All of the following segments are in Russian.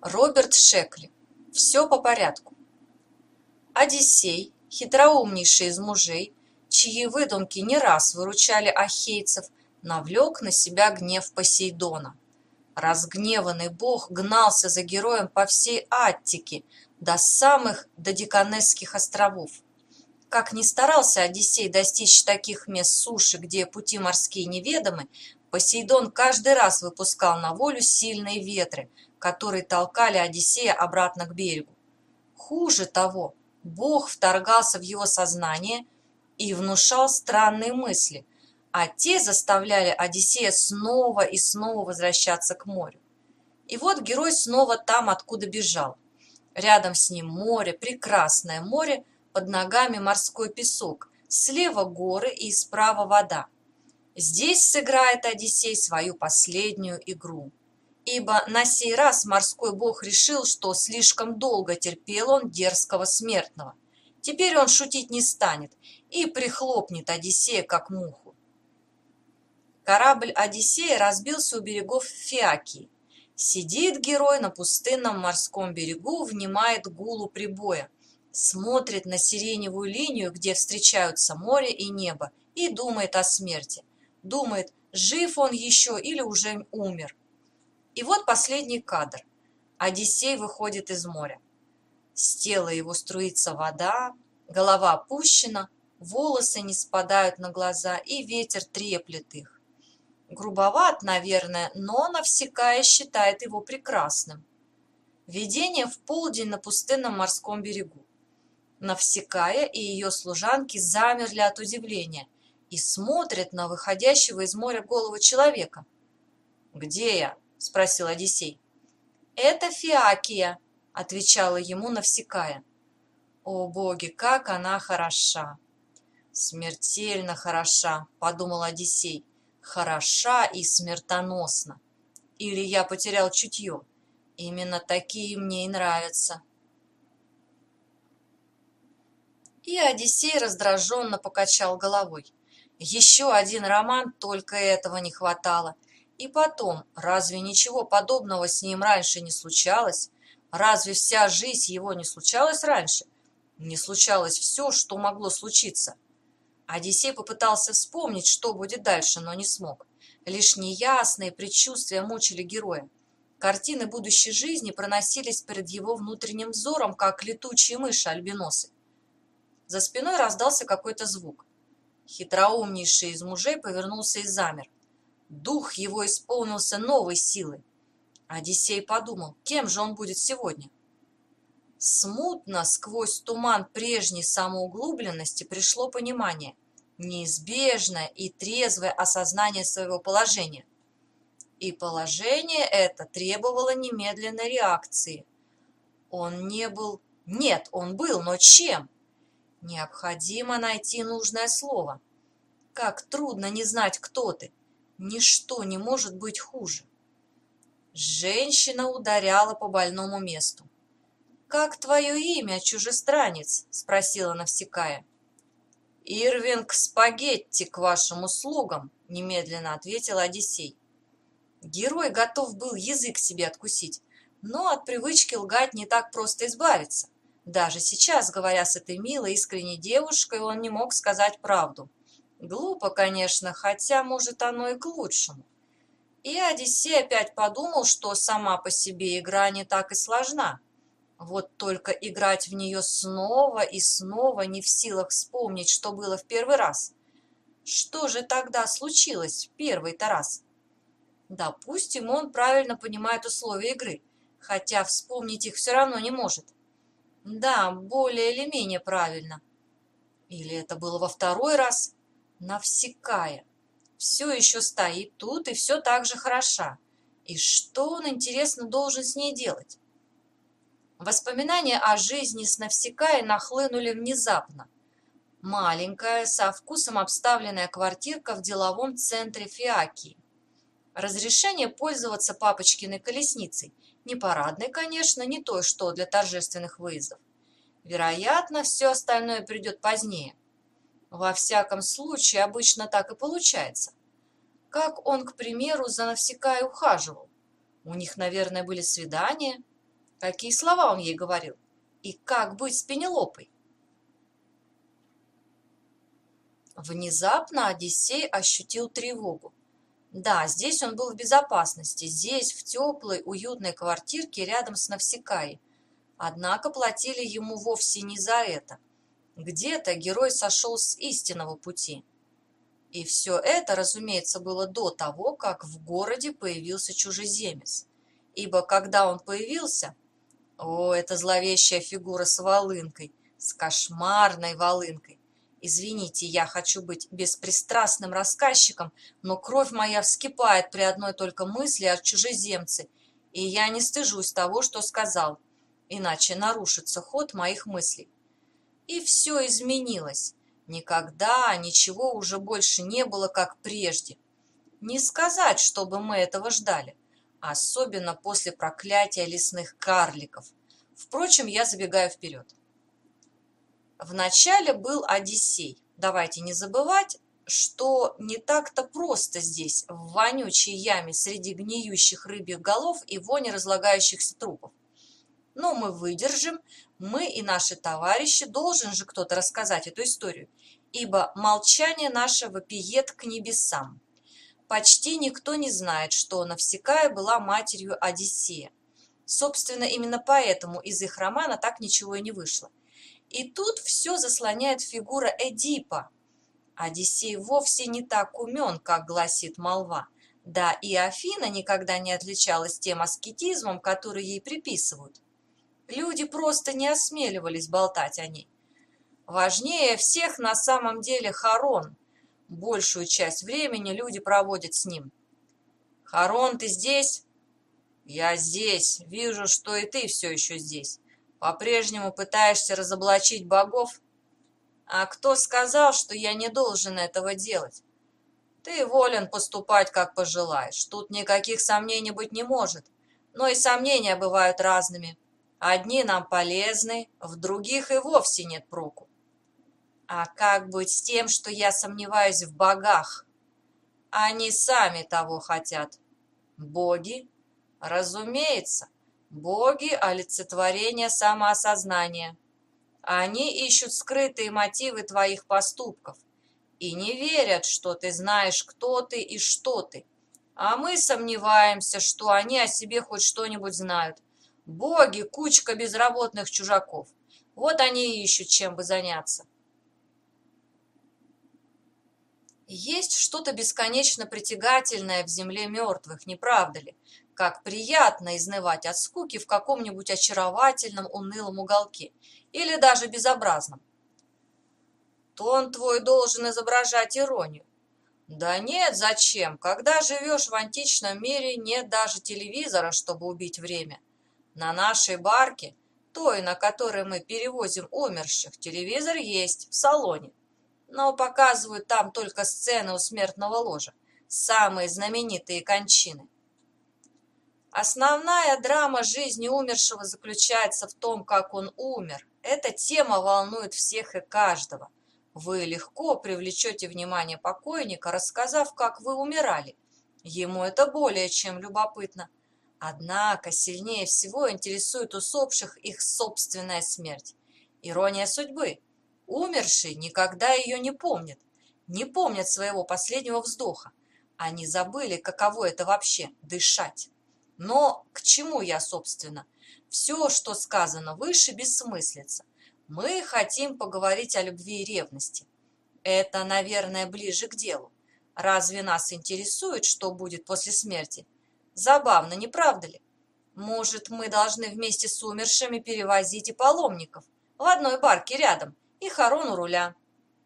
Роберт Шекли. Все по порядку. Одиссей, хитроумнейший из мужей, чьи выдумки не раз выручали ахейцев, навлек на себя гнев Посейдона. Разгневанный бог гнался за героем по всей Аттике до самых Додеканесских островов. Как ни старался Одиссей достичь таких мест суши, где пути морские неведомы, Посейдон каждый раз выпускал на волю сильные ветры, которые толкали Одиссея обратно к берегу. Хуже того, Бог вторгался в его сознание и внушал странные мысли, а те заставляли Одиссея снова и снова возвращаться к морю. И вот герой снова там, откуда бежал. Рядом с ним море, прекрасное море, под ногами морской песок, слева горы и справа вода. Здесь сыграет Одиссей свою последнюю игру. Ибо на сей раз морской бог решил, что слишком долго терпел он дерзкого смертного. Теперь он шутить не станет и прихлопнет Одиссея, как муху. Корабль Одиссея разбился у берегов Фиакии. Сидит герой на пустынном морском берегу, внимает гулу прибоя, смотрит на сиреневую линию, где встречаются море и небо, и думает о смерти. Думает, жив он еще или уже умер. И вот последний кадр. Одиссей выходит из моря. С тела его струится вода, голова опущена, волосы не спадают на глаза, и ветер треплет их. Грубоват, наверное, но Навсекая считает его прекрасным. Видение в полдень на пустынном морском берегу. Навсекая и ее служанки замерли от удивления и смотрят на выходящего из моря голого человека. «Где я?» – спросил Одиссей. «Это Фиакия», – отвечала ему Навсекая. «О боги, как она хороша!» «Смертельно хороша», – подумал Одиссей. «Хороша и смертоносна. Или я потерял чутье? Именно такие мне и нравятся». И Одиссей раздраженно покачал головой. Еще один роман, только этого не хватало. И потом, разве ничего подобного с ним раньше не случалось? Разве вся жизнь его не случалась раньше? Не случалось все, что могло случиться. Одиссей попытался вспомнить, что будет дальше, но не смог. Лишь неясные предчувствия мучили героя. Картины будущей жизни проносились перед его внутренним взором, как летучие мыши-альбиносы. За спиной раздался какой-то звук. Хитроумнейший из мужей повернулся и замер. Дух его исполнился новой силой. Одиссей подумал, кем же он будет сегодня? Смутно сквозь туман прежней самоуглубленности пришло понимание, неизбежное и трезвое осознание своего положения. И положение это требовало немедленной реакции. Он не был... Нет, он был, но чем? Необходимо найти нужное слово. Как трудно не знать, кто ты. Ничто не может быть хуже. Женщина ударяла по больному месту. «Как твое имя, чужестранец?» – спросила Навсекая. «Ирвинг Спагетти к вашим услугам», – немедленно ответил Одиссей. Герой готов был язык себе откусить, но от привычки лгать не так просто избавиться. Даже сейчас, говоря с этой милой, искренней девушкой, он не мог сказать правду. Глупо, конечно, хотя, может, оно и к лучшему. И Одиссей опять подумал, что сама по себе игра не так и сложна. Вот только играть в нее снова и снова не в силах вспомнить, что было в первый раз. Что же тогда случилось в первый-то раз? Допустим, он правильно понимает условия игры, хотя вспомнить их все равно не может. Да, более или менее правильно. Или это было во второй раз? Навсекая. Все еще стоит тут и все так же хороша. И что он, интересно, должен с ней делать? Воспоминания о жизни с Навсекаей нахлынули внезапно. Маленькая, со вкусом обставленная квартирка в деловом центре Фиакии. Разрешение пользоваться папочкиной колесницей. Не парадной, конечно, не той, что для торжественных выездов. Вероятно, все остальное придет позднее. Во всяком случае, обычно так и получается. Как он, к примеру, за Навсекаей ухаживал? У них, наверное, были свидания. Какие слова он ей говорил? И как быть с Пенелопой? Внезапно Одиссей ощутил тревогу. Да, здесь он был в безопасности, здесь, в теплой, уютной квартирке рядом с Навсекаей. Однако платили ему вовсе не за это. Где-то герой сошел с истинного пути. И все это, разумеется, было до того, как в городе появился чужеземец. Ибо когда он появился, эта зловещая фигура с волынкой, с кошмарной волынкой. Извините, я хочу быть беспристрастным рассказчиком, но кровь моя вскипает при одной только мысли о чужеземце, и я не стыжусь того, что сказал, иначе нарушится ход моих мыслей. И все изменилось. Никогда ничего уже больше не было, как прежде. Не сказать, чтобы мы этого ждали, особенно после проклятия лесных карликов. Впрочем, я забегаю вперед. Вначале был Одиссей. Давайте не забывать, что не так-то просто здесь, в вонючей яме среди гниющих рыбьих голов и вони разлагающихся трупов. Но мы выдержим, мы и наши товарищи, должен же кто-то рассказать эту историю, ибо молчание наше вопиет к небесам. Почти никто не знает, что Навсекая была матерью Одиссея. Собственно, именно поэтому из их романа так ничего и не вышло. И тут все заслоняет фигура Эдипа. Одиссей вовсе не так умен, как гласит молва. Да и Афина никогда не отличалась тем аскетизмом, который ей приписывают. Люди просто не осмеливались болтать о ней. Важнее всех на самом деле Харон. Большую часть времени люди проводят с ним. «Харон, ты здесь?» «Я здесь. Вижу, что и ты все еще здесь. По-прежнему пытаешься разоблачить богов? А кто сказал, что я не должен этого делать? Ты волен поступать, как пожелаешь. Тут никаких сомнений быть не может. Но и сомнения бывают разными. Одни нам полезны, в других и вовсе нет проку. А как быть с тем, что я сомневаюсь в богах? Они сами того хотят. Боги? Разумеется. Боги – олицетворение самоосознания. Они ищут скрытые мотивы твоих поступков и не верят, что ты знаешь, кто ты и что ты. А мы сомневаемся, что они о себе хоть что-нибудь знают. Боги – кучка безработных чужаков. Вот они и ищут, чем бы заняться. Есть что-то бесконечно притягательное в земле мертвых, не правда ли? Как приятно изнывать от скуки в каком-нибудь очаровательном унылом уголке или даже безобразном. Тон твой должен изображать иронию. Да нет, зачем? Когда живешь в античном мире, нет даже телевизора, чтобы убить время. На нашей барке, той, на которой мы перевозим умерших, телевизор есть в салоне. Но показывают там только сцены у смертного ложа, самые знаменитые кончины. Основная драма жизни умершего заключается в том, как он умер. Эта тема волнует всех и каждого. Вы легко привлечете внимание покойника, рассказав, как вы умирали. Ему это более чем любопытно. Однако сильнее всего интересует усопших их собственная смерть. Ирония судьбы. Умершие никогда ее не помнят своего последнего вздоха. Они забыли, каково это вообще – дышать. Но к чему я, собственно? Все, что сказано выше, бессмыслица. Мы хотим поговорить о любви и ревности. Это, наверное, ближе к делу. Разве нас интересует, что будет после смерти? Забавно, не правда ли? Может, мы должны вместе с умершими перевозить и паломников в одной барке рядом, и Харон у руля.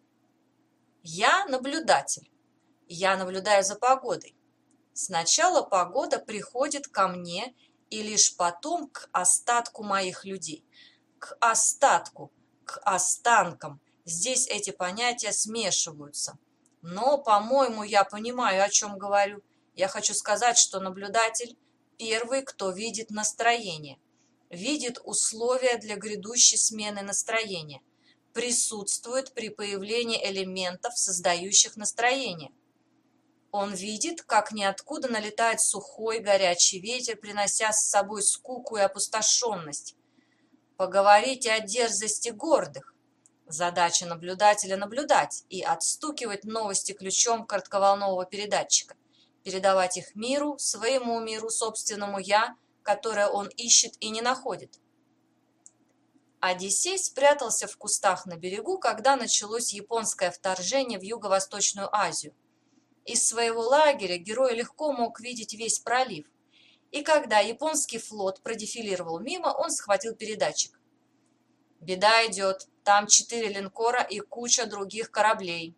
Я наблюдатель. Я наблюдаю за погодой. Сначала погода приходит ко мне и лишь потом к остатку моих людей. К остатку, к останкам. Здесь эти понятия смешиваются. Но, по-моему, я понимаю, о чем говорю. Я хочу сказать, что наблюдатель – первый, кто видит настроение, видит условия для грядущей смены настроения, присутствует при появлении элементов, создающих настроение. Он видит, как ниоткуда налетает сухой горячий ветер, принося с собой скуку и опустошенность. Поговорите о дерзости гордых. Задача наблюдателя – наблюдать и отстукивать новости ключом коротковолнового передатчика, передавать их миру, своему миру, собственному «я», которое он ищет и не находит. Одиссей спрятался в кустах на берегу, когда началось японское вторжение в Юго-Восточную Азию. Из своего лагеря герой легко мог видеть весь пролив, и когда японский флот продефилировал мимо, он схватил передатчик. «Беда идет, там 4 линкора и куча других кораблей».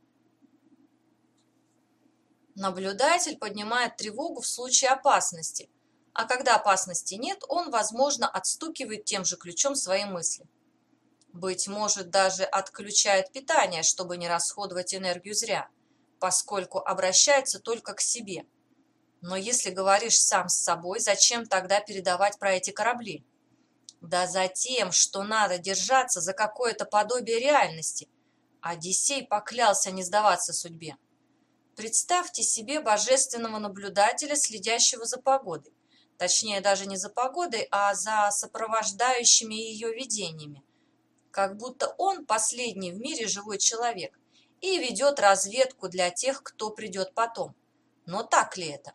Наблюдатель поднимает тревогу в случае опасности, а когда опасности нет, он, возможно, отстукивает тем же ключом свои мысли. Быть может, даже отключает питание, чтобы не расходовать энергию зря, поскольку обращается только к себе. Но если говоришь сам с собой, зачем тогда передавать про эти корабли? Да за тем, что надо держаться за какое-то подобие реальности. Одиссей поклялся не сдаваться судьбе. Представьте себе божественного наблюдателя, следящего за погодой. Точнее, даже не за погодой, а за сопровождающими ее видениями. Как будто он последний в мире живой человек и ведет разведку для тех, кто придет потом. Но так ли это?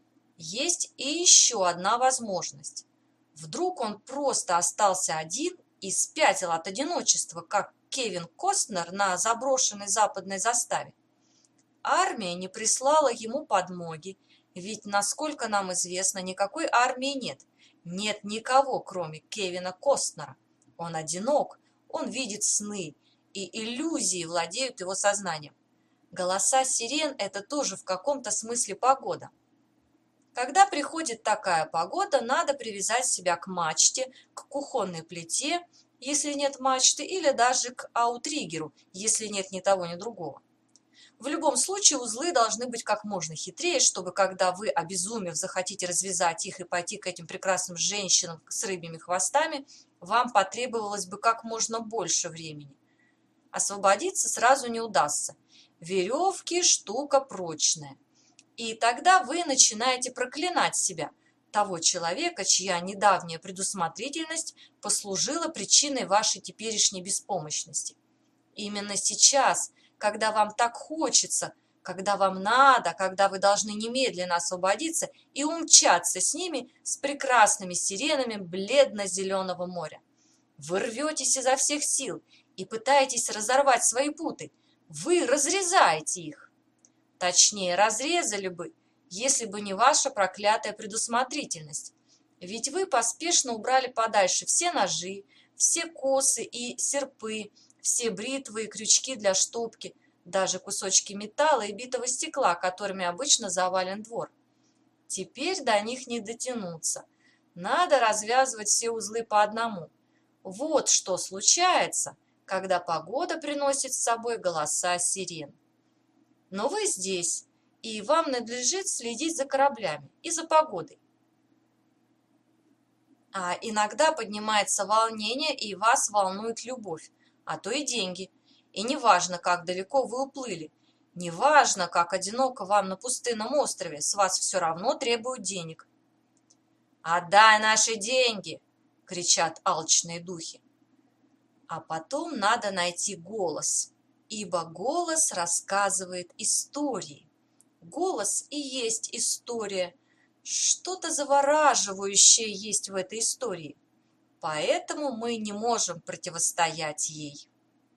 Есть и еще одна возможность. Вдруг он просто остался один и спятил от одиночества, как Кевин Костнер на заброшенной западной заставе. Армия не прислала ему подмоги, ведь, насколько нам известно, никакой армии нет. Нет никого, кроме Кевина Костнера. Он одинок, он видит сны, и иллюзии владеют его сознанием. Голоса сирен – это тоже в каком-то смысле погода. Когда приходит такая погода, надо привязать себя к мачте, к кухонной плите, если нет мачты, или даже к аутриггеру, если нет ни того, ни другого. В любом случае узлы должны быть как можно хитрее, чтобы когда вы, обезумев, захотите развязать их и пойти к этим прекрасным женщинам с рыбьими хвостами, вам потребовалось бы как можно больше времени. Освободиться сразу не удастся. Веревки – штука прочная. И тогда вы начинаете проклинать себя, того человека, чья недавняя предусмотрительность послужила причиной вашей теперешней беспомощности. Именно сейчас, когда вам так хочется, когда вам надо, когда вы должны немедленно освободиться и умчаться с ними, с прекрасными сиренами бледно-зеленого моря. Вы рветесь изо всех сил и пытаетесь разорвать свои путы. Вы разрезаете их. Точнее, разрезали бы, если бы не ваша проклятая предусмотрительность. Ведь вы поспешно убрали подальше все ножи, все косы и серпы, все бритвы и крючки для штопки, даже кусочки металла и битого стекла, которыми обычно завален двор. Теперь до них не дотянуться. Надо развязывать все узлы по одному. Вот что случается, когда погода приносит с собой голоса сирен. Но вы здесь, и вам надлежит следить за кораблями и за погодой. А иногда поднимается волнение, и вас волнует любовь, а то и деньги. И неважно, как далеко вы уплыли, неважно, как одиноко вам на пустынном острове, с вас все равно требуют денег. «Отдай наши деньги!» – кричат алчные духи. А потом надо найти голос. Ибо голос рассказывает истории. Голос и есть история. Что-то завораживающее есть в этой истории. Поэтому мы не можем противостоять ей.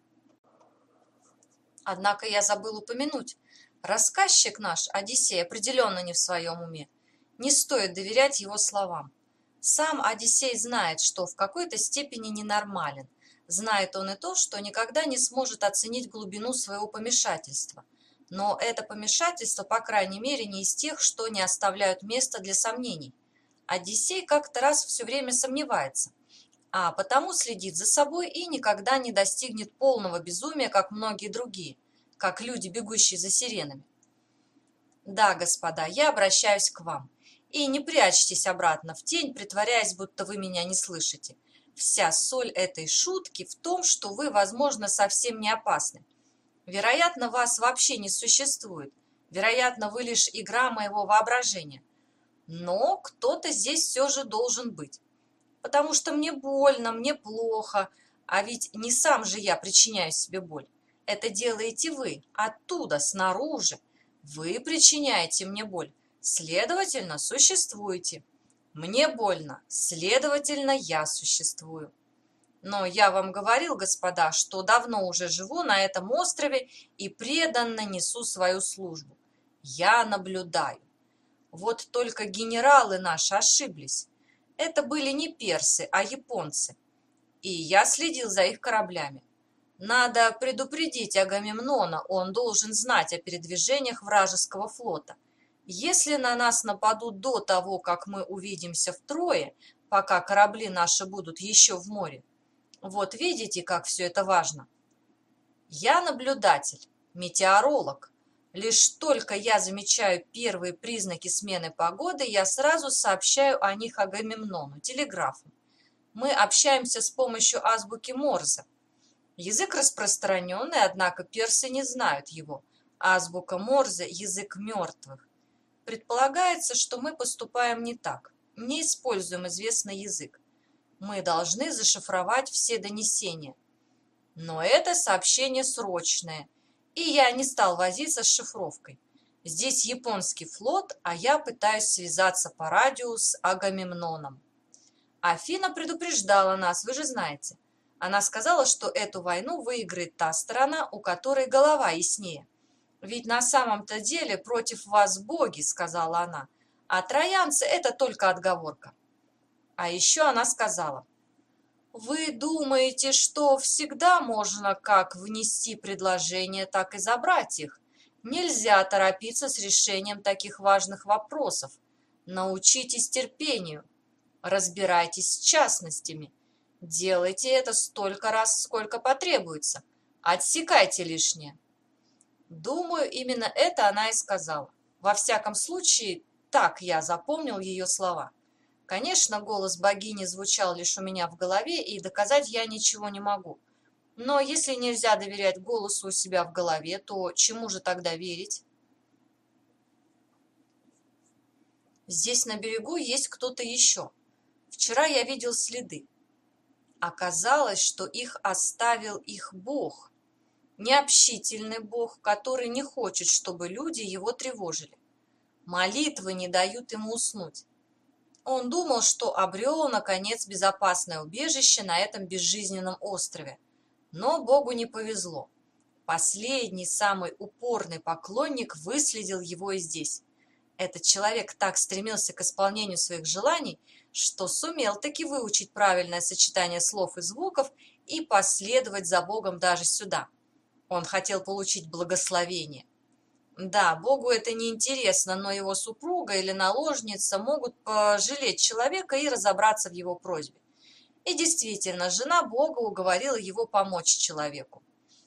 Однако я забыл упомянуть, рассказчик наш, Одиссей, определенно не в своем уме. Не стоит доверять его словам. Сам Одиссей знает, что в какой-то степени ненормален. Знает он и то, что никогда не сможет оценить глубину своего помешательства. Но это помешательство, по крайней мере, не из тех, что не оставляют места для сомнений. Одиссей как-то раз все время сомневается, а потому следит за собой и никогда не достигнет полного безумия, как многие другие, как люди, бегущие за сиренами. Да, господа, я обращаюсь к вам. И не прячьтесь обратно в тень, притворяясь, будто вы меня не слышите. Вся соль этой шутки в том, что вы, возможно, совсем не опасны. Вероятно, вас вообще не существует. Вероятно, вы лишь игра моего воображения. Но кто-то здесь все же должен быть. Потому что мне больно, мне плохо, а ведь не сам же я причиняю себе боль. Это делаете вы, оттуда, снаружи. Вы причиняете мне боль, следовательно, существуете. Мне больно, следовательно, я существую. Но я вам говорил, господа, что давно уже живу на этом острове и преданно несу свою службу. Я наблюдаю. Вот только генералы наши ошиблись. Это были не персы, а японцы. И я следил за их кораблями. Надо предупредить Агамемнона, он должен знать о передвижениях вражеского флота. Если на нас нападут до того, как мы увидимся втрое, пока корабли наши будут еще в море. Вот видите, как все это важно. Я наблюдатель, метеоролог. Лишь только я замечаю первые признаки смены погоды, я сразу сообщаю о них Агамемнону, телеграфом. Мы общаемся с помощью азбуки Морзе. Язык распространенный, однако персы не знают его. Азбука Морзе – язык мертвых. Предполагается, что мы поступаем не так, не используем известный язык. Мы должны зашифровать все донесения. Но это сообщение срочное, и я не стал возиться с шифровкой. Здесь японский флот, а я пытаюсь связаться по радио с Агамемноном. Афина предупреждала нас, вы же знаете. Она сказала, что эту войну выиграет та сторона, у которой голова яснее. Ведь на самом-то деле против вас боги, сказала она, а троянцы – это только отговорка. А еще она сказала: вы думаете, что всегда можно как внести предложения, так и забрать их? Нельзя торопиться с решением таких важных вопросов. Научитесь терпению, разбирайтесь с частностями. Делайте это столько раз, сколько потребуется. Отсекайте лишнее. Думаю, именно это она и сказала. Во всяком случае, так я запомнил ее слова. Конечно, голос богини звучал лишь у меня в голове, и доказать я ничего не могу. Но если нельзя доверять голосу у себя в голове, то чему же тогда верить? Здесь на берегу есть кто-то еще. Вчера я видел следы. Оказалось, что их оставил их Бог. Необщительный Бог, который не хочет, чтобы люди его тревожили. Молитвы не дают ему уснуть. Он думал, что обрел, наконец, безопасное убежище на этом безжизненном острове. Но Богу не повезло. Последний, самый упорный поклонник выследил его и здесь. Этот человек так стремился к исполнению своих желаний, что сумел таки выучить правильное сочетание слов и звуков и последовать за Богом даже сюда. Он хотел получить благословение. Да, Богу это не интересно, но его супруга или наложница могут пожалеть человека и разобраться в его просьбе. И действительно, жена Бога уговорила его помочь человеку.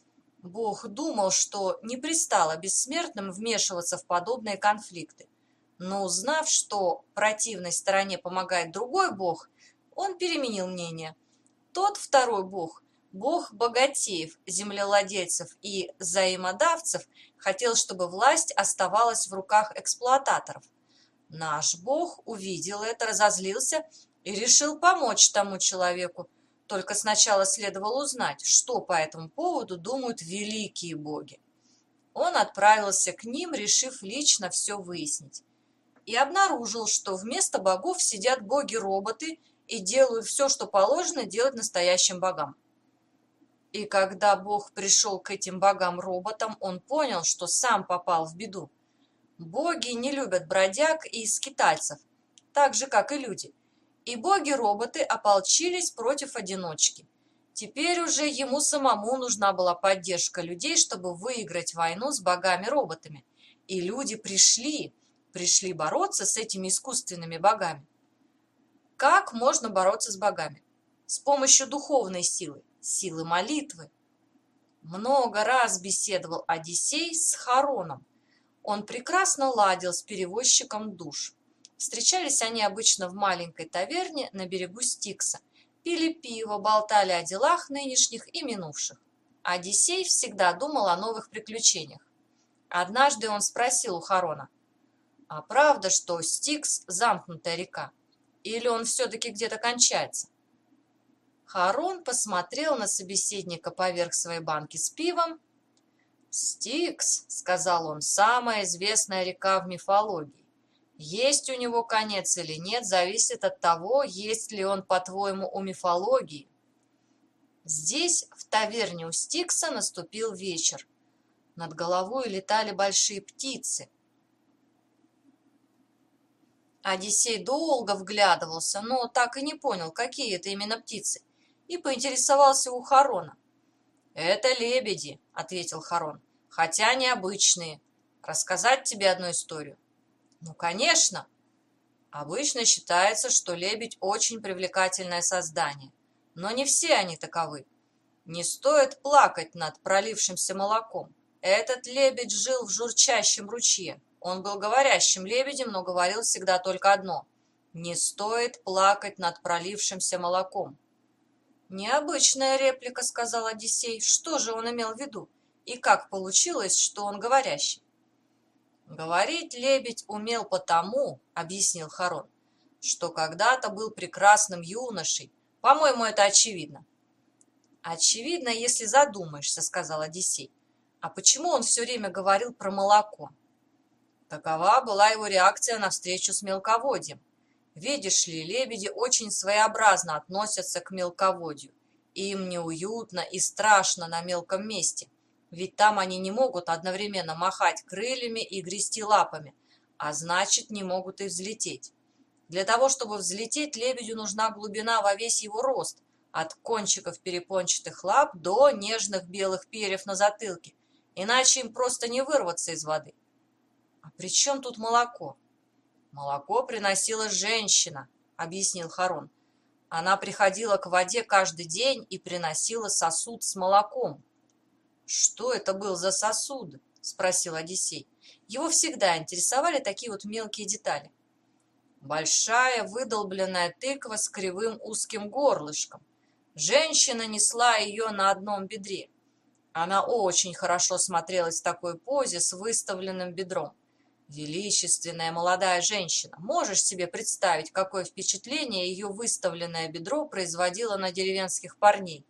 Бог думал, что не пристало бессмертным вмешиваться в подобные конфликты. Но узнав, что противной стороне помогает другой Бог, он переменил мнение. Тот второй Бог, Бог богатеев, землевладельцев и взаимодавцев, хотел, чтобы власть оставалась в руках эксплуататоров. Наш Бог увидел это, разозлился и решил помочь тому человеку. Только сначала следовало узнать, что по этому поводу думают великие боги. Он отправился к ним, решив лично все выяснить. И обнаружил, что вместо богов сидят боги-роботы и делают все, что положено делать настоящим богам. И когда Бог пришел к этим богам-роботам, он понял, что сам попал в беду. Боги не любят бродяг и скитальцев, так же, как и люди. И боги-роботы ополчились против одиночки. Теперь уже ему самому нужна была поддержка людей, чтобы выиграть войну с богами-роботами. И люди пришли бороться с этими искусственными богами. Как можно бороться с богами? С помощью духовной силы, силы молитвы. Много раз беседовал Одиссей с Хароном. Он прекрасно ладил с перевозчиком душ. Встречались они обычно в маленькой таверне на берегу Стикса, пили пиво, болтали о делах нынешних и минувших. Одиссей всегда думал о новых приключениях. Однажды он спросил у Харона: «А правда, что Стикс – замкнутая река? Или он все-таки где-то кончается?» Харон посмотрел на собеседника поверх своей банки с пивом. «Стикс, — сказал он, — самая известная река в мифологии. Есть у него конец или нет, зависит от того, есть ли он, по-твоему, у мифологии». Здесь, в таверне у Стикса, наступил вечер. Над головой летали большие птицы. Одиссей долго вглядывался, но так и не понял, какие это именно птицы, и поинтересовался у Харона. «Это лебеди», — ответил Харон, — «хотя необычные. Рассказать тебе одну историю?» «Ну, конечно!» Обычно считается, что лебедь очень привлекательное создание, но не все они таковы. Не стоит плакать над пролившимся молоком. Этот лебедь жил в журчащем ручье. Он был говорящим лебедем, но говорил всегда только одно: «Не стоит плакать над пролившимся молоком». «Необычная реплика», — сказал Одиссей. «Что же он имел в виду? И как получилось, что он говорящий?» «Говорить лебедь умел потому, — объяснил Харон, — что когда-то был прекрасным юношей. По-моему, это очевидно». «Очевидно, если задумаешься, — сказал Одиссей. А почему он все время говорил про молоко?» Такова была его реакция на встречу с мелководьем. Видишь ли, лебеди очень своеобразно относятся к мелководью. Им неуютно и страшно на мелком месте, ведь там они не могут одновременно махать крыльями и грести лапами, а значит, не могут и взлететь. Для того, чтобы взлететь, лебедю нужна глубина во весь его рост, от кончиков перепончатых лап до нежных белых перьев на затылке, иначе им просто не вырваться из воды. «А при чем тут молоко?» «Молоко приносила женщина, — объяснил Харон. Она приходила к воде каждый день и приносила сосуд с молоком». «Что это был за сосуд?» — спросил Одиссей. Его всегда интересовали такие вот мелкие детали. «Большая выдолбленная тыква с кривым узким горлышком. Женщина несла ее на одном бедре. Она очень хорошо смотрелась в такой позе с выставленным бедром. Величественная молодая женщина. Можешь себе представить, какое впечатление ее выставленное бедро производило на деревенских парней?»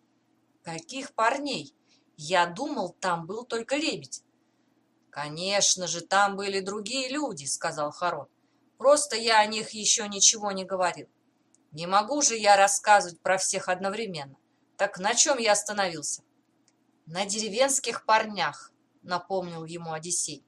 «Каких парней? Я думал, там был только лебедь». «Конечно же, там были другие люди, — сказал Харон. Просто я о них еще ничего не говорил. Не могу же я рассказывать про всех одновременно. Так на чем я остановился?» «На деревенских парнях», — напомнил ему Одиссей.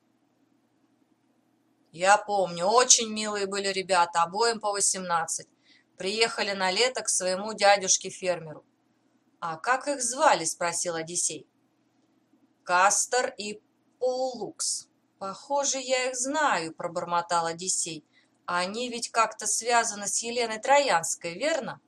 «Я помню, очень милые были ребята, обоим по 18. Приехали на лето к своему дядюшке-фермеру». «А как их звали?» — спросил Одиссей. «Кастор и Поулукс». «Похоже, я их знаю», — пробормотал Одиссей. «Они ведь как-то связаны с Еленой Троянской, верно?»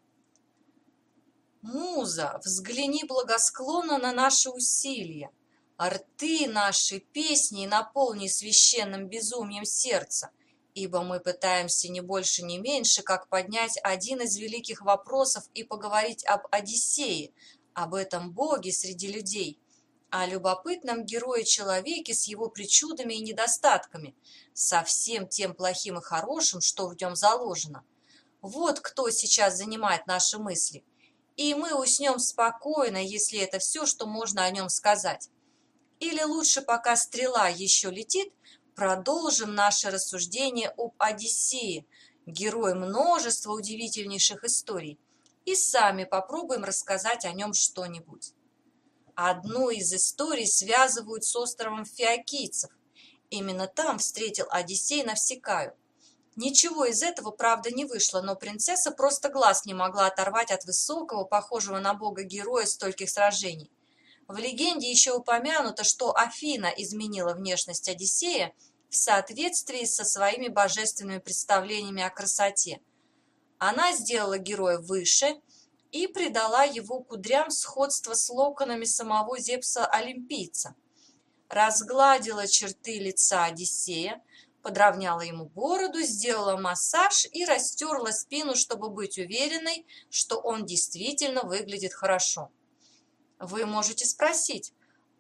«Муза, взгляни благосклонно на наши усилия. Рты наши песни наполни священным безумием сердца, ибо мы пытаемся не больше, не меньше, как поднять один из великих вопросов и поговорить об Одиссее, об этом боге среди людей, о любопытном герое-человеке с его причудами и недостатками, со всем тем плохим и хорошим, что в нем заложено. Вот кто сейчас занимает наши мысли, и мы уснем спокойно, если это все, что можно о нем сказать. Или лучше, пока стрела еще летит, продолжим наше рассуждение об Одиссее, герое множества удивительнейших историй, и сами попробуем рассказать о нем что-нибудь. Одну из историй связывают с островом Фиокийцев. Именно там встретил Одиссей Навсекаю. Ничего из этого, правда, не вышло, но принцесса просто глаз не могла оторвать от высокого, похожего на бога героя стольких сражений. В легенде еще упомянуто, что Афина изменила внешность Одиссея в соответствии со своими божественными представлениями о красоте. Она сделала героя выше и придала его кудрям сходство с локонами самого Зевса-олимпийца. Разгладила черты лица Одиссея, подровняла ему бороду, сделала массаж и растерла спину, чтобы быть уверенной, что он действительно выглядит хорошо. Вы можете спросить: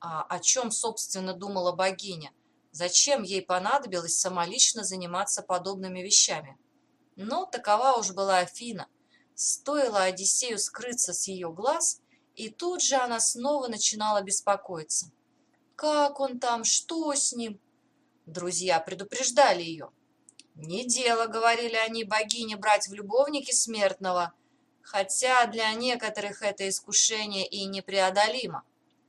А о чем, собственно, думала богиня? Зачем ей понадобилось самолично заниматься подобными вещами? Но такова уж была Афина. Стоило Одиссею скрыться с ее глаз, и тут же она снова начинала беспокоиться. Как он там? Что с ним? Друзья предупреждали ее. «Не дело, — говорили они, — богине брать в любовники смертного, хотя для некоторых это искушение и непреодолимо».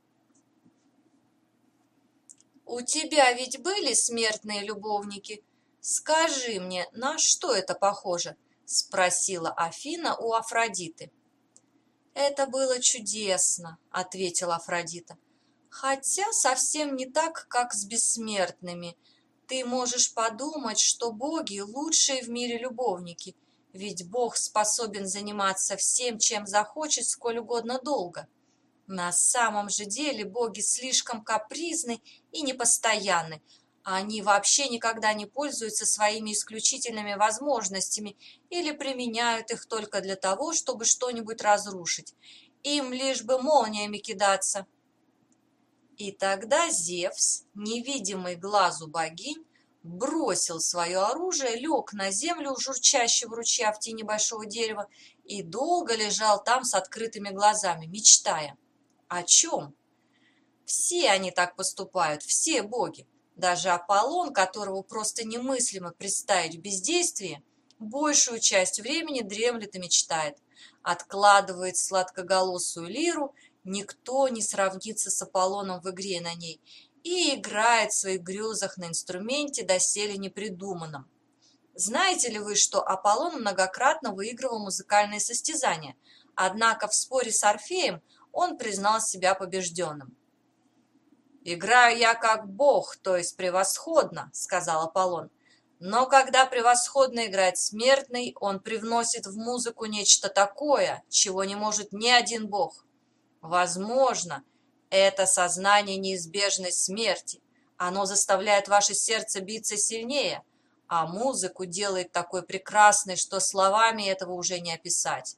«У тебя ведь были смертные любовники? Скажи мне, на что это похоже?» — спросила Афина у Афродиты. «Это было чудесно», — ответила Афродита. «Хотя совсем не так, как с бессмертными. Ты можешь подумать, что боги — лучшие в мире любовники, ведь Бог способен заниматься всем, чем захочет, сколь угодно долго. На самом же деле боги слишком капризны и непостоянны. Они вообще никогда не пользуются своими исключительными возможностями или применяют их только для того, чтобы что-нибудь разрушить. Им лишь бы молниями кидаться». И тогда Зевс, невидимый глазу богинь, бросил свое оружие, лег на землю у журчащего ручья в тени большого дерева и долго лежал там с открытыми глазами, мечтая. О чем? Все они так поступают, все боги. Даже Аполлон, которого просто немыслимо представить в бездействии, большую часть времени дремлет и мечтает, откладывает сладкоголосую лиру, никто не сравнится с Аполлоном в игре на ней, и играет в своих грезах на инструменте, доселе непридуманном. Знаете ли вы, что Аполлон многократно выигрывал музыкальные состязания, однако в споре с Орфеем он признал себя побежденным? «Играю я как бог, то есть превосходно», — сказал Аполлон. «Но когда превосходно играет смертный, он привносит в музыку нечто такое, чего не может ни один бог. Возможно, это сознание неизбежной смерти. Оно заставляет ваше сердце биться сильнее, а музыку делает такой прекрасной, что словами этого уже не описать».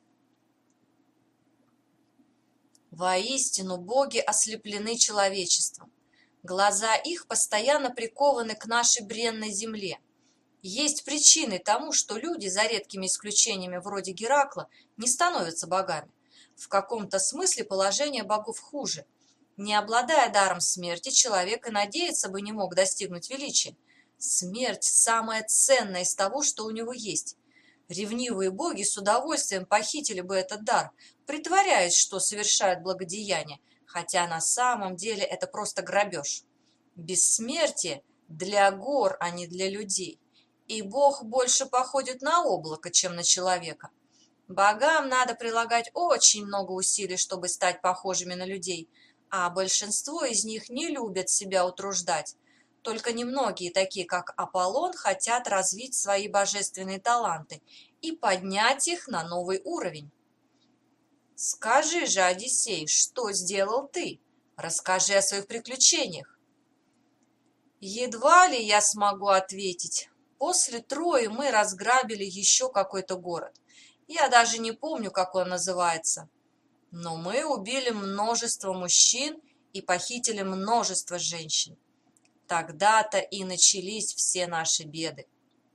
Воистину, боги ослеплены человечеством. Глаза их постоянно прикованы к нашей бренной земле. Есть причины тому, что люди, за редкими исключениями вроде Геракла, не становятся богами. В каком-то смысле положение богов хуже. Не обладая даром смерти, человек и надеяться бы не мог достигнуть величия. Смерть – самое ценное из того, что у него есть. Ревнивые боги с удовольствием похитили бы этот дар, притворяясь, что совершают благодеяние, хотя на самом деле это просто грабеж. Бессмертие для гор, а не для людей. И Бог больше походит на облако, чем на человека. Богам надо прилагать очень много усилий, чтобы стать похожими на людей, а большинство из них не любят себя утруждать. Только немногие, такие как Аполлон, хотят развить свои божественные таланты и поднять их на новый уровень. Скажи же, Одиссей, что сделал ты? Расскажи о своих приключениях. Едва ли я смогу ответить. После Трои мы разграбили еще какой-то город. Я даже не помню, как он называется. Но мы убили множество мужчин и похитили множество женщин. Тогда-то и начались все наши беды.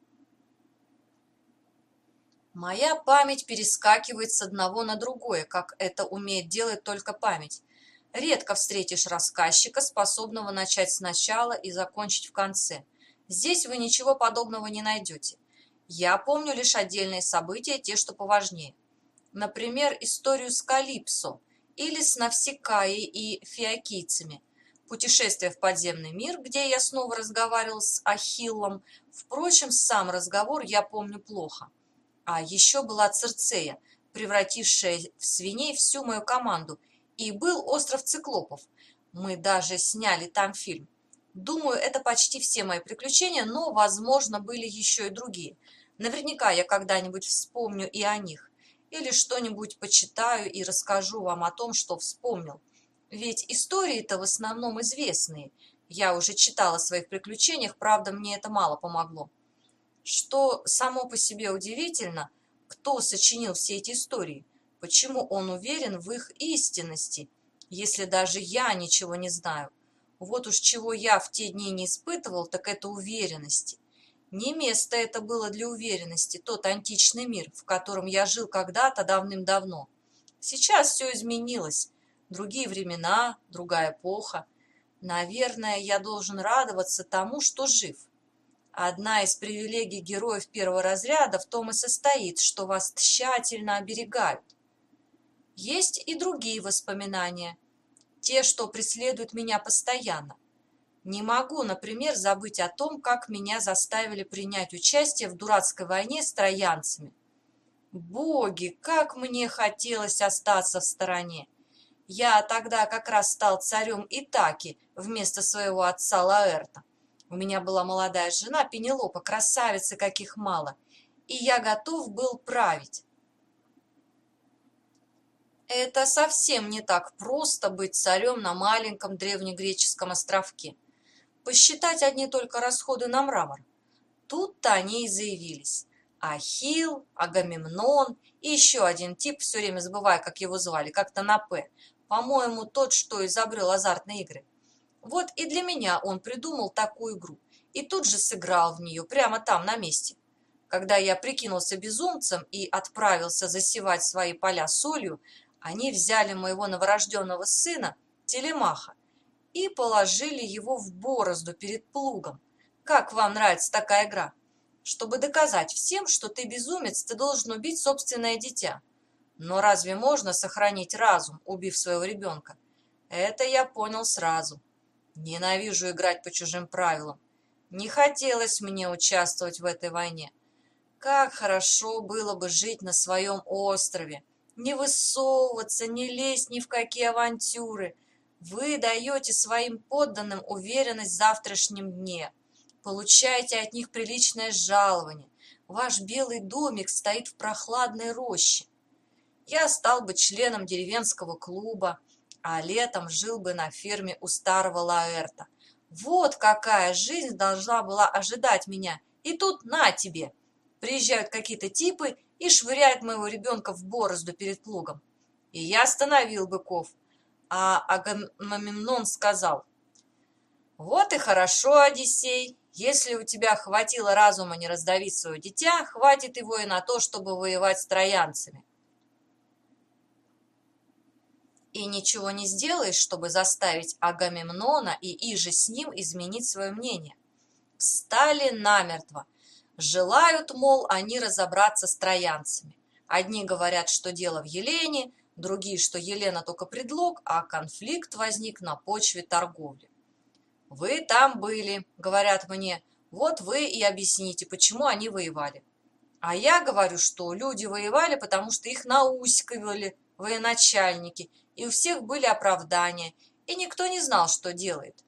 Моя память перескакивает с одного на другое, как это умеет делать только память. Редко встретишь рассказчика, способного начать сначала и закончить в конце. Здесь вы ничего подобного не найдете. Я помню лишь отдельные события, те, что поважнее. Например, историю с Калипсо или с Навсикаей и фиокийцами. Путешествие в подземный мир, где я снова разговаривал с Ахиллом. Впрочем, сам разговор я помню плохо. А еще была Цирцея, превратившая в свиней всю мою команду, и был остров Циклопов. Мы даже сняли там фильм. Думаю, это почти все мои приключения, но, возможно, были еще и другие. Наверняка я когда-нибудь вспомню и о них. Или что-нибудь почитаю и расскажу вам о том, что вспомнил. Ведь истории-то в основном известные. Я уже читала о своих приключениях, правда, мне это мало помогло. Что само по себе удивительно, кто сочинил все эти истории, почему он уверен в их истинности. если даже я ничего не знаю. Вот уж чего я в те дни не испытывал, так это уверенности. Не место это было для уверенности, тот античный мир, в котором я жил когда-то давным-давно. Сейчас все изменилось. Другие времена, другая эпоха. Наверное, я должен радоваться тому, что жив. Одна из привилегий героев первого разряда в том и состоит, что вас тщательно оберегают. Есть и другие воспоминания, те, что преследуют меня постоянно. Не могу, например, забыть о том, как меня заставили принять участие в дурацкой войне с троянцами. Боги, как мне хотелось остаться в стороне! Я тогда как раз стал царем Итаки вместо своего отца Лаэрта. У меня была молодая жена Пенелопа, красавица каких мало, и я готов был править. Это совсем не так просто быть царем на маленьком древнегреческом островке. Посчитать одни только расходы на мрамор. Тут-то они и заявились. Ахилл, Агамемнон и еще один тип, все время забываю, как его звали, как-то на «П». По-моему, тот, что изобрел азартные игры. Вот и для меня он придумал такую игру. И тут же сыграл в нее, прямо там, на месте. Когда я прикинулся безумцем и отправился засевать свои поля солью, они взяли моего новорожденного сына, Телемаха, и положили его в борозду перед плугом. Как вам нравится такая игра? Чтобы доказать всем, что ты безумец, ты должен убить собственное дитя. Но разве можно сохранить разум, убив своего ребенка? Это я понял сразу. Ненавижу играть по чужим правилам. Не хотелось мне участвовать в этой войне. Как хорошо было бы жить на своем острове, не высовываться, не лезть ни в какие авантюры. Вы даете своим подданным уверенность в завтрашнем дне, получаете от них приличное жалование. Ваш белый домик стоит в прохладной роще. Я стал бы членом деревенского клуба, а летом жил бы на ферме у старого Лаэрта. Вот какая жизнь должна была ожидать меня. И тут на тебе! Приезжают какие-то типы и швыряют моего ребенка в борозду перед плугом. И я остановил быков. А Агамемнон сказал: «Вот и хорошо, Одиссей. Если у тебя хватило разума не раздавить свое дитя, хватит его и на то, чтобы воевать с троянцами. И ничего не сделаешь, чтобы заставить Агамемнона и иже с ним изменить свое мнение. Встали намертво. Желают, мол, они разобраться с троянцами. Одни говорят, что дело в Елене, другие, что Елена только предлог, а конфликт возник на почве торговли. Вы там были, говорят мне, вот вы и объясните, почему они воевали. А я говорю, что люди воевали, потому что их науськивали военачальники, и у всех были оправдания, и никто не знал, что делает.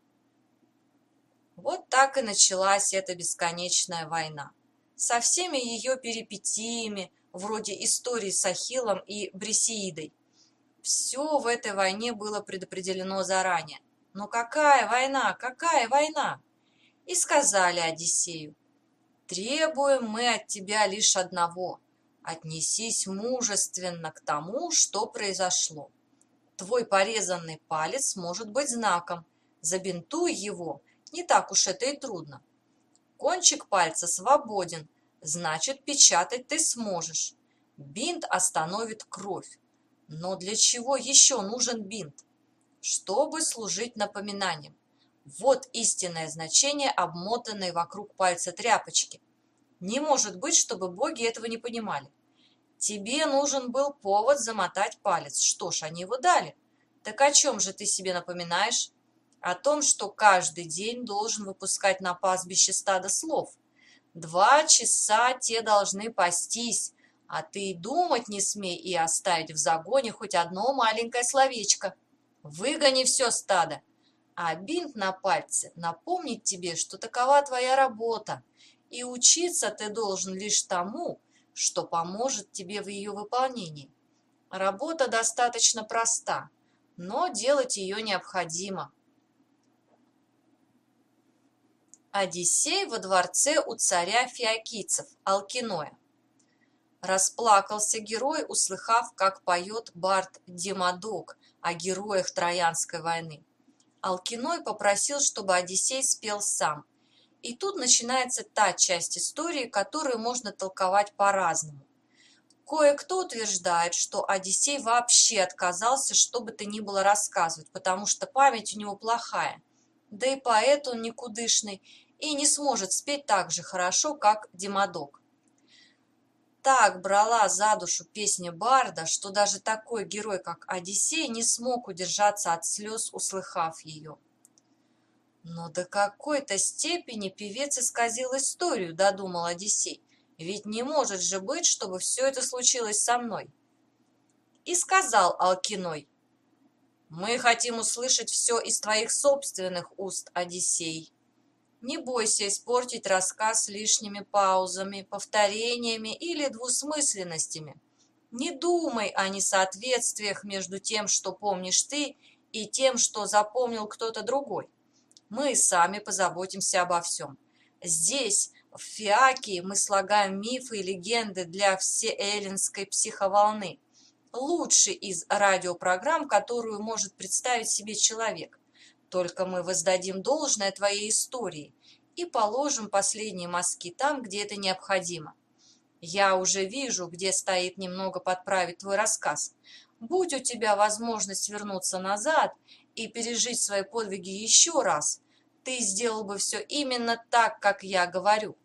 Вот так и началась эта бесконечная война. Со всеми ее перипетиями, вроде истории с Ахиллом и Брисеидой. Все в этой войне было предопределено заранее. Но какая война, какая война? И сказали Одиссею: требуем мы от тебя лишь одного. Отнесись мужественно к тому, что произошло. Твой порезанный палец может быть знаком. Забинтуй его, не так уж это и трудно. Кончик пальца свободен, значит, печатать ты сможешь. Бинт остановит кровь. Но для чего еще нужен бинт? Чтобы служить напоминанием. Вот истинное значение обмотанной вокруг пальца тряпочки. Не может быть, чтобы боги этого не понимали. Тебе нужен был повод замотать палец. Что ж, они его дали. Так о чем же ты себе напоминаешь? О том, что каждый день должен выпускать на пастбище стадо слов. 2 часа те должны пастись, а ты и думать не смей и оставить в загоне хоть одно маленькое словечко. Выгони все стадо. А бинт на пальце напомнит тебе, что такова твоя работа, и учиться ты должен лишь тому, что поможет тебе в ее выполнении. Работа достаточно проста, но делать ее необходимо. Одиссей во дворце у царя фиокийцев, Алкиноя. Расплакался герой, услыхав, как поет бард Демодок, о героях Троянской войны. Алкиной попросил, чтобы Одиссей спел сам. И тут начинается та часть истории, которую можно толковать по-разному. Кое-кто утверждает, что Одиссей вообще отказался что бы то ни было рассказывать, потому что память у него плохая, да и поэт он никудышный и не сможет спеть так же хорошо, как Демодок. Так брала за душу песня барда, что даже такой герой, как Одиссей, не смог удержаться от слез, услыхав ее. Но до какой-то степени певец исказил историю, додумал Одиссей. Ведь не может же быть, чтобы все это случилось со мной. И сказал Алкиной: «Мы хотим услышать все из твоих собственных уст, Одиссей. Не бойся испортить рассказ лишними паузами, повторениями или двусмысленностями. Не думай о несоответствиях между тем, что помнишь ты, и тем, что запомнил кто-то другой. Мы сами позаботимся обо всем. Здесь, в Фиакии, мы слагаем мифы и легенды для всеэллинской психоволны. Лучший из радиопрограмм, которую может представить себе человек. Только мы воздадим должное твоей истории и положим последние мазки там, где это необходимо. Я уже вижу, где стоит немного подправить твой рассказ. Будь у тебя возможность вернуться назад и пережить свои подвиги еще раз, ты сделал бы все именно так, как я говорю».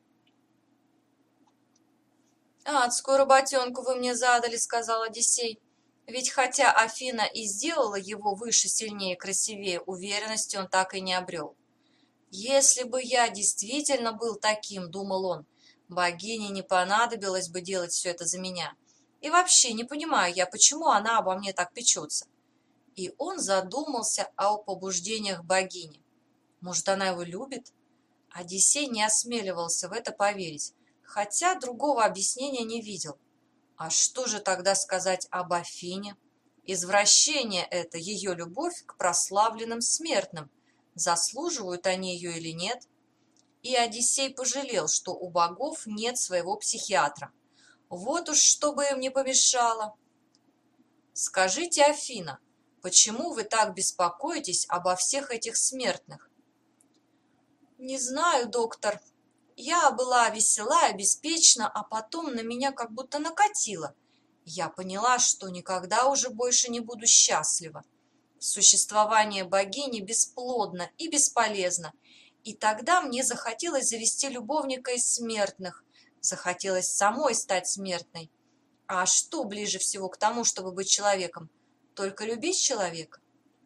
«Адскую работенку вы мне задали», — сказал Одиссей. Ведь хотя Афина и сделала его выше, сильнее, красивее, уверенности он так и не обрел. «Если бы я действительно был таким, — думал он, — богине не понадобилось бы делать все это за меня. И вообще не понимаю я, почему она обо мне так печется». И он задумался о побуждениях богини. Может, она его любит? Одиссей не осмеливался в это поверить, хотя другого объяснения не видел. А что же тогда сказать об Афине? Извращение это, ее любовь к прославленным смертным. Заслуживают они ее или нет? И Одиссей пожалел, что у богов нет своего психиатра. Вот уж что бы им не помешало. «Скажите, Афина, почему вы так беспокоитесь обо всех этих смертных?» «Не знаю, доктор. Я была весела и беспечна, а потом на меня как будто накатило. Я поняла, что никогда уже больше не буду счастлива. Существование богини бесплодно и бесполезно. И тогда мне захотелось завести любовника из смертных. Захотелось самой стать смертной. А что ближе всего к тому, чтобы быть человеком? Только любить человека?»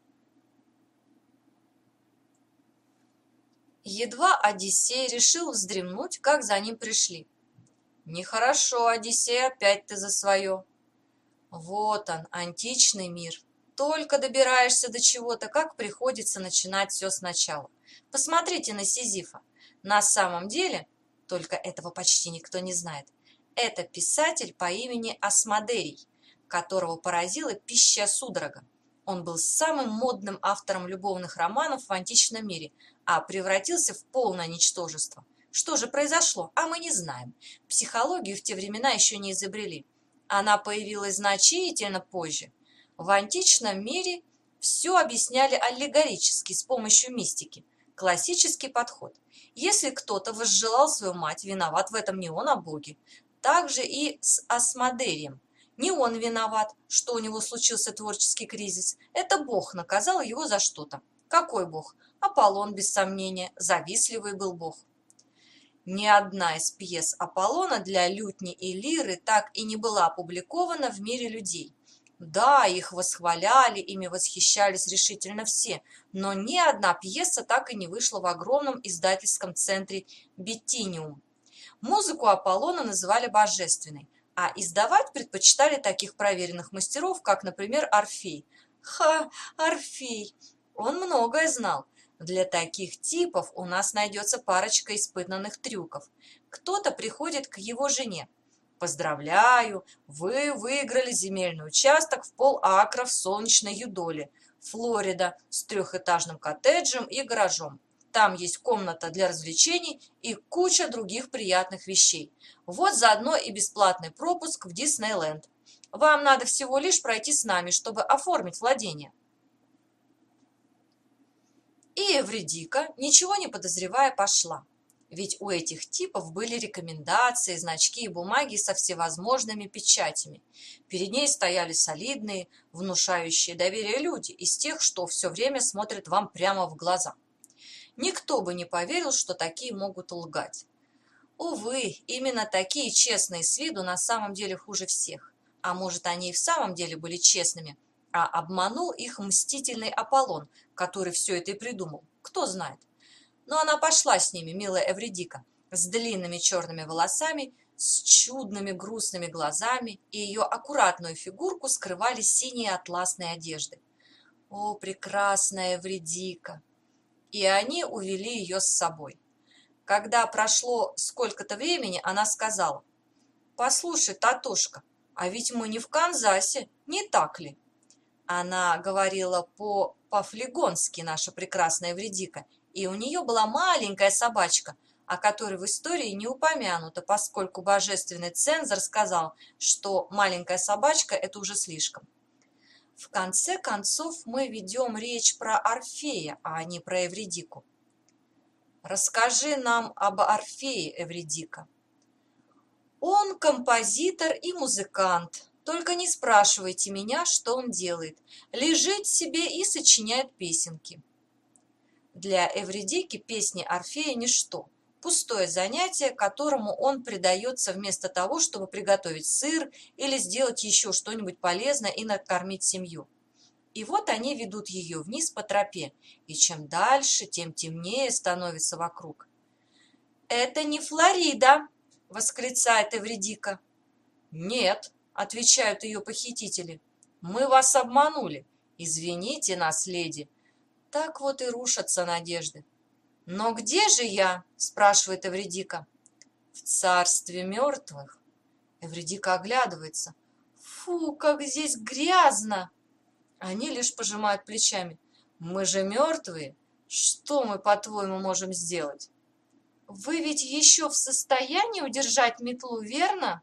Едва Одиссей решил вздремнуть, как за ним пришли. «Нехорошо, Одиссей, опять ты за свое». Вот он, античный мир. Только добираешься до чего-то, как приходится начинать все сначала. Посмотрите на Сизифа. На самом деле, только этого почти никто не знает, это писатель по имени Асмодерий, которого поразила пища судорога. Он был самым модным автором любовных романов в античном мире, а превратился в полное ничтожество. Что же произошло? А мы не знаем. Психологию в те времена еще не изобрели. Она появилась значительно позже. В античном мире все объясняли аллегорически, с помощью мистики. Классический подход. Если кто-то возжелал свою мать, виноват в этом не он, а боги. Так же и с Асмодерием. Не он виноват, что у него случился творческий кризис. Это Бог наказал его за что-то. Какой Бог? Аполлон, без сомнения. Завистливый был Бог. Ни одна из пьес Аполлона для лютни и лиры так и не была опубликована в мире людей. Да, их восхваляли, ими восхищались решительно все, но ни одна пьеса так и не вышла в огромном издательском центре Беттиниум. Музыку Аполлона называли божественной, а издавать предпочитали таких проверенных мастеров, как, например, Орфей. Орфей! Он многое знал. Для таких типов у нас найдется парочка испытанных трюков. Кто-то приходит к его жене. «Поздравляю, вы выиграли земельный участок в полакра в солнечной Юдоле, Флорида, с трехэтажным коттеджем и гаражом. Там есть комната для развлечений и куча других приятных вещей. Вот заодно и бесплатный пропуск в Диснейленд. Вам надо всего лишь пройти с нами, чтобы оформить владение». И Эвредика, ничего не подозревая, пошла. Ведь у этих типов были рекомендации, значки и бумаги со всевозможными печатями. Перед ней стояли солидные, внушающие доверие люди, из тех, что все время смотрят вам прямо в глаза. Никто бы не поверил, что такие могут лгать. Увы, именно такие честные с виду на самом деле хуже всех. А может, они и в самом деле были честными, а обманул их мстительный Аполлон, который все это и придумал. Кто знает. Но она пошла с ними, милая Эвредика, с длинными черными волосами, с чудными грустными глазами, и ее аккуратную фигурку скрывали синие атласные одежды. О, прекрасная Эвредика! И они увели ее с собой. Когда прошло сколько-то времени, она сказала: «Послушай, Татошка, а ведь мы не в Канзасе, не так ли?» Она говорила по-флегонски, наша прекрасная Эвредика, и у нее была маленькая собачка, о которой в истории не упомянуто, поскольку божественный цензор сказал, что маленькая собачка – это уже слишком. В конце концов, мы ведем речь про Орфея, а не про Эвредику. Расскажи нам об Орфее, Эвредика. Он композитор и музыкант. Только не спрашивайте меня, что он делает. Лежит себе и сочиняет песенки. Для Эвредики песни Орфея – ничто. Пустое занятие, которому он предается вместо того, чтобы приготовить сыр или сделать еще что-нибудь полезное и накормить семью. И вот они ведут ее вниз по тропе, и чем дальше, тем темнее становится вокруг. «Это не Флорида!» – восклицает Эвредика. «Нет», – отвечают ее похитители, – «мы вас обманули. Извините нас, леди». Так вот и рушатся надежды. «Но где же я?» – спрашивает Эвредика. «В царстве мертвых». Эвредика оглядывается. «Фу, как здесь грязно!» Они лишь пожимают плечами. «Мы же мертвые. Что мы, по-твоему, можем сделать?» «Вы ведь еще в состоянии удержать метлу, верно?»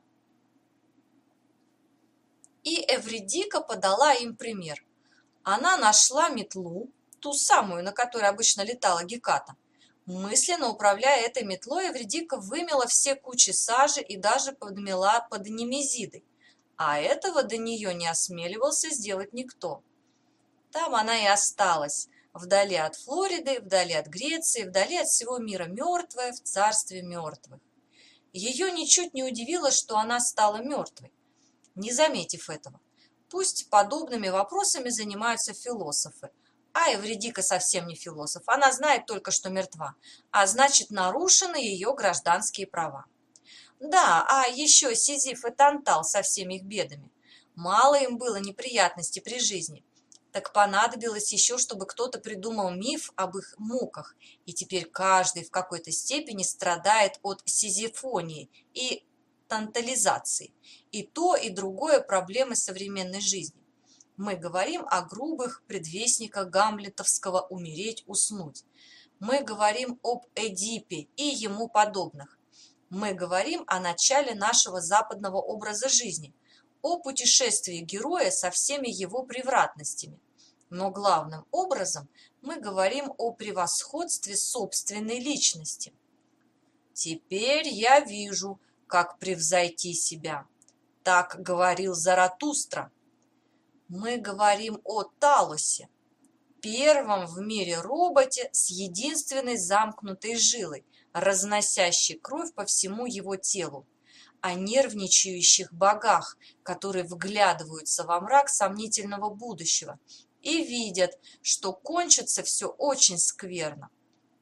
И Эвредика подала им пример. Она нашла метлу, ту самую, на которой обычно летала Геката. Мысленно управляя этой метлой, Эвредика вымела все кучи сажи и даже подмела под Немезидой. А этого до нее не осмеливался сделать никто. Там она и осталась, вдали от Флориды, вдали от Греции, вдали от всего мира, мертвая в царстве мертвых. Ее ничуть не удивило, что она стала мертвой, не заметив этого. Пусть подобными вопросами занимаются философы, а Эвредика совсем не философ, она знает только, что мертва, а значит, нарушены ее гражданские права. Да, а еще Сизиф и Тантал со всеми их бедами. Мало им было неприятностей при жизни, так понадобилось еще, чтобы кто-то придумал миф об их муках, и теперь каждый в какой-то степени страдает от сизифонии и тантализации. И то, и другое проблемы современной жизни. Мы говорим о грубых предвестниках гамлетовского «умереть, уснуть». Мы говорим об Эдипе и ему подобных. Мы говорим о начале нашего западного образа жизни, о путешествии героя со всеми его превратностями. Но главным образом мы говорим о превосходстве собственной личности. «Теперь я вижу, как превзойти себя», – так говорил Заратустра. Мы говорим о Талосе, первом в мире роботе с единственной замкнутой жилой, разносящей кровь по всему его телу, о нервничающих богах, которые вглядываются во мрак сомнительного будущего и видят, что кончится все очень скверно.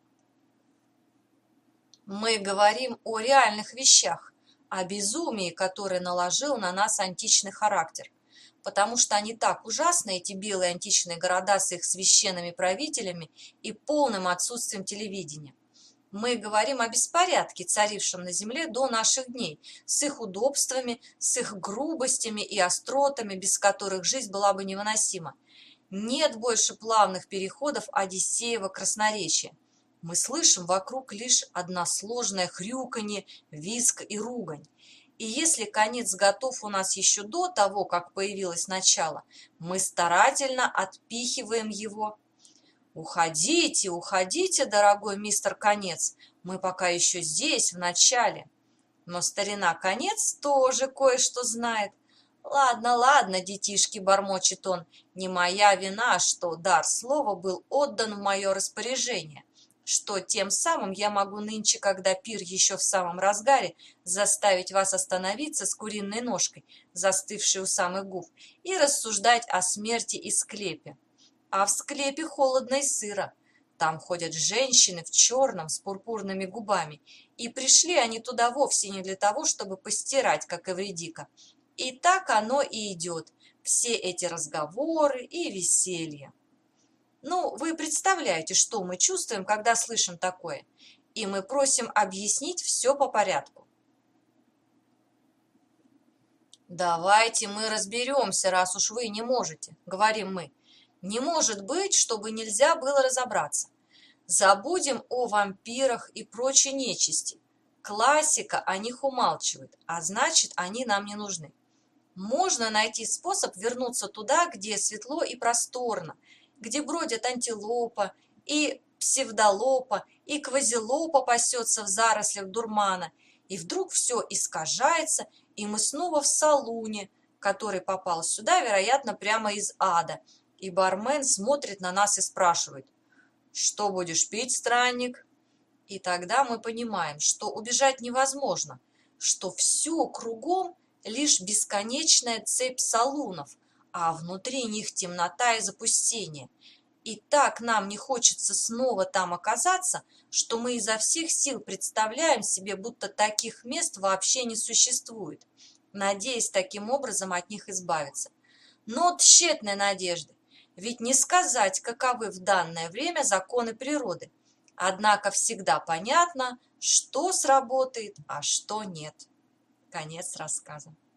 Мы говорим о реальных вещах, о безумии, которое наложил на нас античный характер, потому что они так ужасны, эти белые античные города с их священными правителями и полным отсутствием телевидения. Мы говорим о беспорядке, царившем на земле до наших дней, с их удобствами, с их грубостями и остротами, без которых жизнь была бы невыносима. Нет больше плавных переходов Одиссеева красноречия. Мы слышим вокруг лишь односложное хрюканье, визг и ругань. И если конец готов у нас еще до того, как появилось начало, мы старательно отпихиваем его. «Уходите, уходите, дорогой мистер Конец, мы пока еще здесь, в начале». Но старина Конец тоже кое-что знает. «Ладно, ладно, детишки», — бормочет он, — «не моя вина, что дар слова был отдан в мое распоряжение, что тем самым я могу нынче, когда пир еще в самом разгаре, заставить вас остановиться с куриной ножкой, застывшей у самых губ, и рассуждать о смерти и склепе. А в склепе холодно и сыро. Там ходят женщины в черном с пурпурными губами, и пришли они туда вовсе не для того, чтобы постирать, как Эвредика. И так оно и идет, все эти разговоры и веселье. Ну, вы представляете, что мы чувствуем, когда слышим такое, и мы просим объяснить все по порядку. «Давайте мы разберемся, раз уж вы не можете», — говорим мы. «Не может быть, чтобы нельзя было разобраться. Забудем о вампирах и прочей нечисти. Классика о них умалчивает, а значит, они нам не нужны. Можно найти способ вернуться туда, где светло и просторно, где бродят антилопа и псевдолопа, и квазилопа пасется в зарослях дурмана, и вдруг все искажается, и мы снова в салуне, который попал сюда, вероятно, прямо из ада, и бармен смотрит на нас и спрашивает: «Что будешь пить, странник?» И тогда мы понимаем, что убежать невозможно, что все кругом лишь бесконечная цепь салунов, а внутри них темнота и запустение. И так нам не хочется снова там оказаться, что мы изо всех сил представляем себе, будто таких мест вообще не существует, надеясь таким образом от них избавиться. Но тщетной надежды, ведь не сказать, каковы в данное время законы природы. Однако всегда понятно, что сработает, а что нет. Конец рассказа.